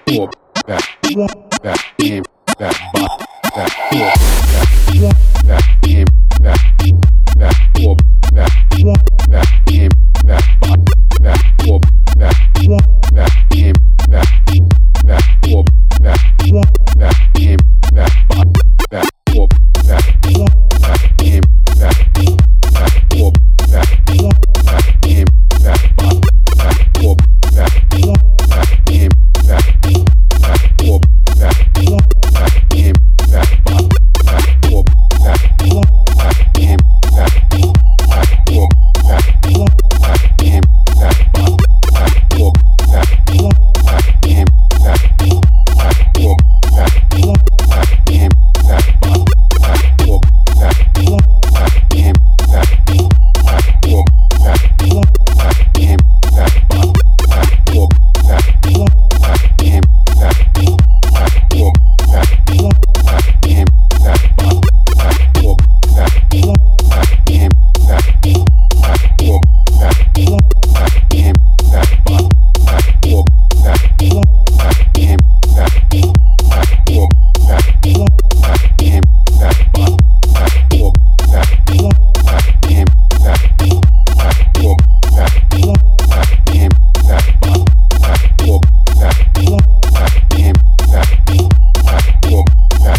whoop, that whoop, that in, that bop, that whoop, that in, that whoop, that in, that bop, that whoop, that in, that whoop, that in, that bop, that whoop, that in, that whoop, that in, that bop, that whoop, that in, that whoop, that in, that bop, that whoop, that in, that whoop, that in, that bop, that whoop, that in, that whoop, that in, that bop, that whoop, that in, that whoop, that in, that bop, that whoop, that in, that whoop, that in, that bop, that whoop, that in, that whoop, that in, that bop, that whoop, that in, that whoop, that in, that bop, that whoop, that in, that whoop, that in, that bop, that whoop, that in, that whoop, that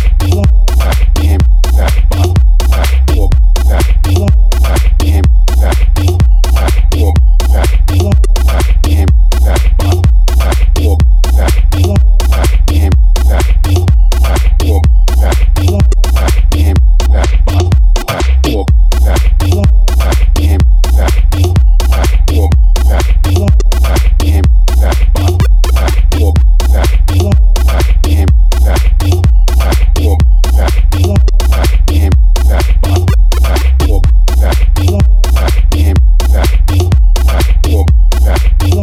in, that bop, that whoop, that in, that whoop, that in, that bop, that whoop, that in, that whoop, that in, that bop, that whoop, that in, that whoop, that in, that bop, that whoop, that in, that whoop, that in, that bop, that whoop, that in, that whoop, that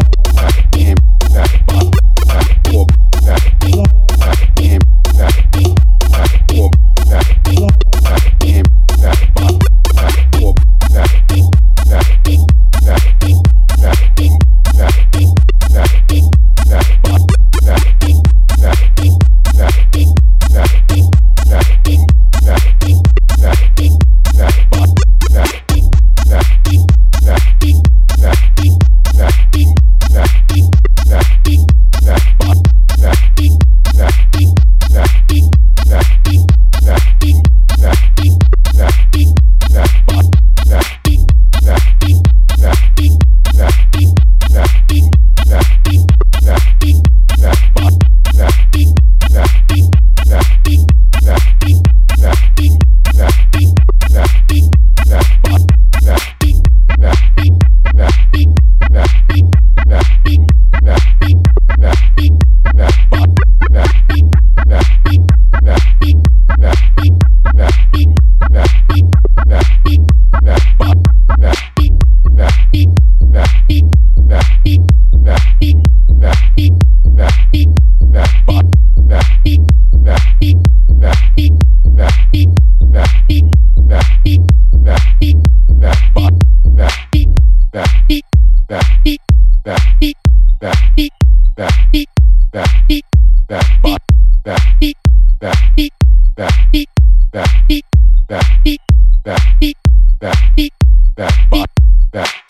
in, that bop, that whoop, that in, that whoop, that in, that bop, that whoop, that that